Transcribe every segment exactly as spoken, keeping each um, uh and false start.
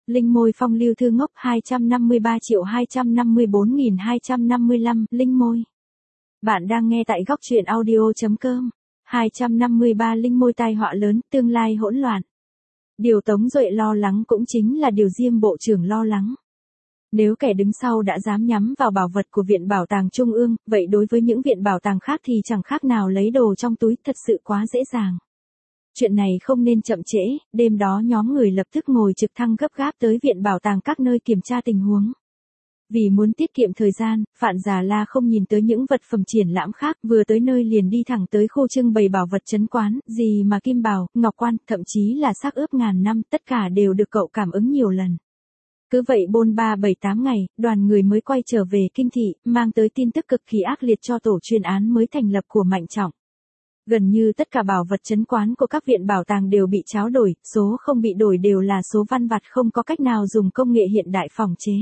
Linh môi phong lưu thư ngốc hai trăm năm mươi ba triệu hai trăm năm mươi bốn nghìn hai trăm năm mươi lăm, Linh môi. Bạn đang nghe tại góc truyện audio.com. hai trăm năm mươi ba Linh môi tai họa lớn, tương lai hỗn loạn. Điều Tống Duệ lo lắng cũng chính là điều Diêm Bộ trưởng lo lắng. Nếu kẻ đứng sau đã dám nhắm vào bảo vật của Viện Bảo tàng Trung ương, vậy đối với những viện bảo tàng khác thì chẳng khác nào lấy đồ trong túi, thật sự quá dễ dàng. Chuyện này không nên chậm trễ, đêm đó nhóm người lập tức ngồi trực thăng gấp gáp tới Viện Bảo tàng các nơi kiểm tra tình huống. Vì muốn tiết kiệm thời gian, Phạn Già La không nhìn tới những vật phẩm triển lãm khác, vừa tới nơi liền đi thẳng tới khu trưng bày bảo vật trấn quán, gì mà kim bào, ngọc quan, thậm chí là xác ướp ngàn năm, tất cả đều được cậu cảm ứng nhiều lần. Cứ vậy bôn ba bảy tám ngày, đoàn người mới quay trở về Kinh Thị, mang tới tin tức cực kỳ ác liệt cho tổ chuyên án mới thành lập của Mạnh Trọng. Gần như tất cả bảo vật trấn quán của các viện bảo tàng đều bị tráo đổi, số không bị đổi đều là số văn vặt không có cách nào dùng công nghệ hiện đại phòng chế.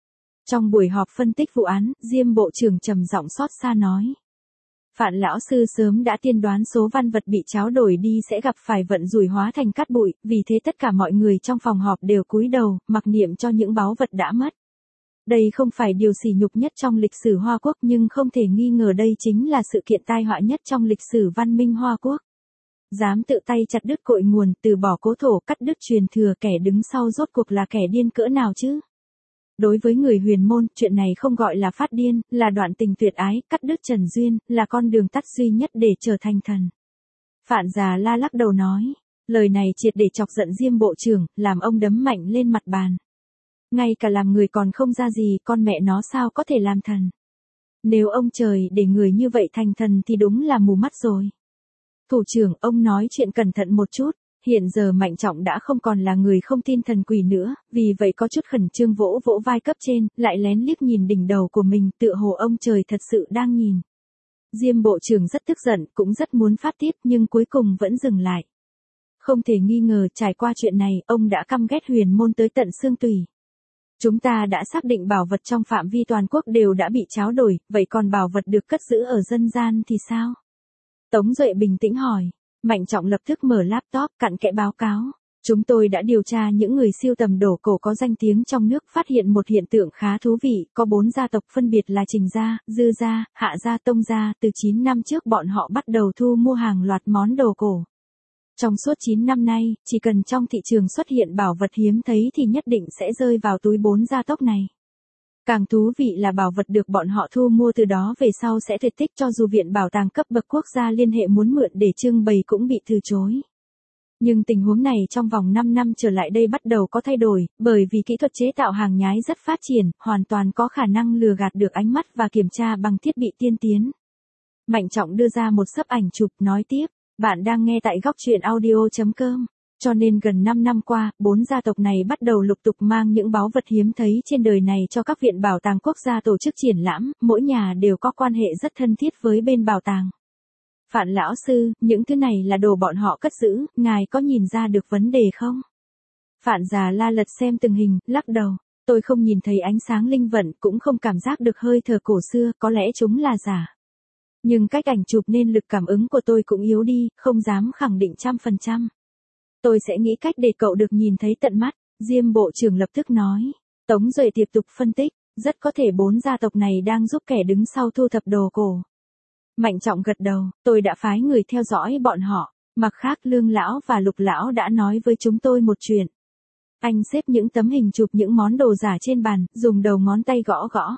Trong buổi họp phân tích vụ án, Diêm Bộ trưởng trầm giọng xót xa nói. Phạn lão sư sớm đã tiên đoán số văn vật bị tráo đổi đi sẽ gặp phải vận rủi hóa thành cát bụi, vì thế tất cả mọi người trong phòng họp đều cúi đầu, mặc niệm cho những báu vật đã mất. Đây không phải điều sỉ nhục nhất trong lịch sử Hoa Quốc nhưng không thể nghi ngờ đây chính là sự kiện tai họa nhất trong lịch sử văn minh Hoa Quốc. Dám tự tay chặt đứt cội nguồn, từ bỏ cố thổ, cắt đứt truyền thừa, kẻ đứng sau rốt cuộc là kẻ điên cỡ nào chứ? Đối với người huyền môn, chuyện này không gọi là phát điên, là đoạn tình tuyệt ái, cắt đứt trần duyên, là con đường tắt duy nhất để trở thành thần. Phạn Già La lắc đầu nói, lời này triệt để chọc giận Diêm Bộ trưởng, làm ông đấm mạnh lên mặt bàn. Ngay cả làm người còn không ra gì, con mẹ nó sao có thể làm thần. Nếu ông trời để người như vậy thành thần thì đúng là mù mắt rồi. Thủ trưởng, ông nói chuyện cẩn thận một chút. Hiện giờ Mạnh Trọng đã không còn là người không tin thần quỷ nữa, vì vậy có chút khẩn trương vỗ vỗ vai cấp trên, lại lén liếc nhìn đỉnh đầu của mình, tựa hồ ông trời thật sự đang nhìn. Diêm Bộ trưởng rất tức giận, cũng rất muốn phát tiết nhưng cuối cùng vẫn dừng lại. Không thể nghi ngờ trải qua chuyện này, ông đã căm ghét huyền môn tới tận xương tủy. Chúng ta đã xác định bảo vật trong phạm vi toàn quốc đều đã bị tráo đổi, vậy còn bảo vật được cất giữ ở dân gian thì sao? Tống Duệ bình tĩnh hỏi. Mạnh Trọng lập tức mở laptop, cặn kẽ báo cáo. Chúng tôi đã điều tra những người siêu tầm đồ cổ có danh tiếng trong nước, phát hiện một hiện tượng khá thú vị, có bốn gia tộc phân biệt là Trình gia, Dư gia, Hạ gia, Tông gia, từ chín năm trước bọn họ bắt đầu thu mua hàng loạt món đồ cổ. Trong suốt chín năm nay, chỉ cần trong thị trường xuất hiện bảo vật hiếm thấy thì nhất định sẽ rơi vào túi bốn gia tộc này. Càng thú vị là bảo vật được bọn họ thu mua từ đó về sau sẽ tuyệt tích, cho dù viện bảo tàng cấp bậc quốc gia liên hệ muốn mượn để trưng bày cũng bị từ chối. Nhưng tình huống này trong vòng năm năm trở lại đây bắt đầu có thay đổi, bởi vì kỹ thuật chế tạo hàng nhái rất phát triển, hoàn toàn có khả năng lừa gạt được ánh mắt và kiểm tra bằng thiết bị tiên tiến. Mạnh Trọng đưa ra một xấp ảnh chụp, nói tiếp, bạn đang nghe tại góc truyện audio.com. Cho nên gần năm năm qua, bốn gia tộc này bắt đầu lục tục mang những báu vật hiếm thấy trên đời này cho các viện bảo tàng quốc gia tổ chức triển lãm, mỗi nhà đều có quan hệ rất thân thiết với bên bảo tàng. Phạn lão sư, những thứ này là đồ bọn họ cất giữ, ngài có nhìn ra được vấn đề không? Phạn Già La lật xem từng hình, lắc đầu, tôi không nhìn thấy ánh sáng linh vận, cũng không cảm giác được hơi thở cổ xưa, có lẽ chúng là giả. Nhưng cách ảnh chụp nên lực cảm ứng của tôi cũng yếu đi, không dám khẳng định trăm phần trăm. Tôi sẽ nghĩ cách để cậu được nhìn thấy tận mắt, Diêm Bộ trưởng lập tức nói. Tống Duệ tiếp tục phân tích, rất có thể bốn gia tộc này đang giúp kẻ đứng sau thu thập đồ cổ. Mạnh Trọng gật đầu, tôi đã phái người theo dõi bọn họ, mặt khác Lương lão và Lục lão đã nói với chúng tôi một chuyện. Anh xếp những tấm hình chụp những món đồ giả trên bàn, dùng đầu ngón tay gõ gõ.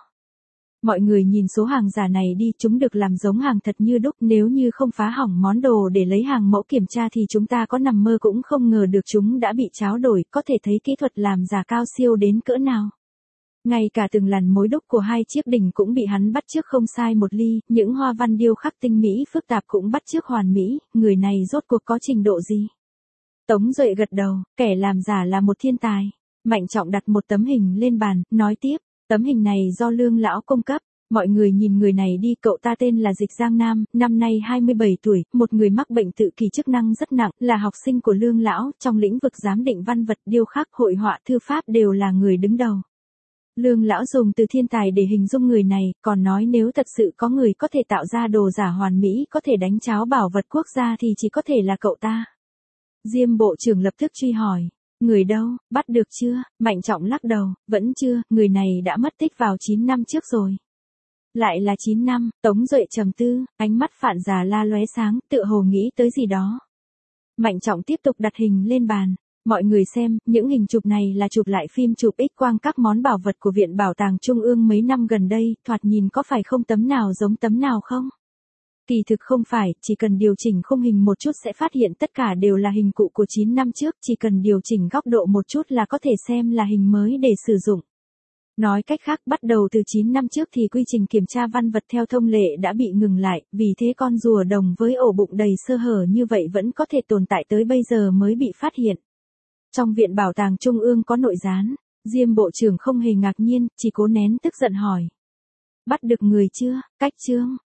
Mọi người nhìn số hàng giả này đi, chúng được làm giống hàng thật như đúc, nếu như không phá hỏng món đồ để lấy hàng mẫu kiểm tra thì chúng ta có nằm mơ cũng không ngờ được chúng đã bị tráo đổi, có thể thấy kỹ thuật làm giả cao siêu đến cỡ nào. Ngay cả từng lần mối đúc của hai chiếc đỉnh cũng bị hắn bắt chước không sai một ly, những hoa văn điêu khắc tinh mỹ phức tạp cũng bắt chước hoàn mỹ, người này rốt cuộc có trình độ gì? Tống Duệ gật đầu, kẻ làm giả là một thiên tài. Mạnh Trọng đặt một tấm hình lên bàn, nói tiếp. Tấm hình này do Lương lão cung cấp, mọi người nhìn người này đi, cậu ta tên là Dịch Giang Nam, năm nay hai mươi bảy tuổi, một người mắc bệnh tự kỷ chức năng rất nặng, là học sinh của Lương lão, trong lĩnh vực giám định văn vật, điêu khắc, hội họa, thư pháp đều là người đứng đầu. Lương lão dùng từ thiên tài để hình dung người này, còn nói nếu thật sự có người có thể tạo ra đồ giả hoàn mỹ, có thể đánh cháo bảo vật quốc gia thì chỉ có thể là cậu ta. Diêm Bộ trưởng lập tức truy hỏi, Người đâu, bắt được chưa? Mạnh Trọng lắc đầu, vẫn chưa, người này đã mất tích vào chín năm trước rồi. Lại là chín năm, Tống Duệ trầm tư, ánh mắt Phạn Già La lóe sáng, tựa hồ nghĩ tới gì đó. Mạnh Trọng tiếp tục đặt hình lên bàn. Mọi người xem, những hình chụp này là chụp lại phim chụp X-quang các món bảo vật của Viện Bảo tàng Trung ương mấy năm gần đây, thoạt nhìn có phải không tấm nào giống tấm nào không? Kỳ thực không phải, chỉ cần điều chỉnh khung hình một chút sẽ phát hiện tất cả đều là hình cụ của chín năm trước, chỉ cần điều chỉnh góc độ một chút là có thể xem là hình mới để sử dụng. Nói cách khác, bắt đầu từ chín năm trước thì quy trình kiểm tra văn vật theo thông lệ đã bị ngừng lại, vì thế con rùa đồng với ổ bụng đầy sơ hở như vậy vẫn có thể tồn tại tới bây giờ mới bị phát hiện. Trong Viện Bảo tàng Trung ương có nội gián, Diêm Bộ trưởng không hề ngạc nhiên, chỉ cố nén tức giận hỏi. Bắt được người chưa, Cách Trương?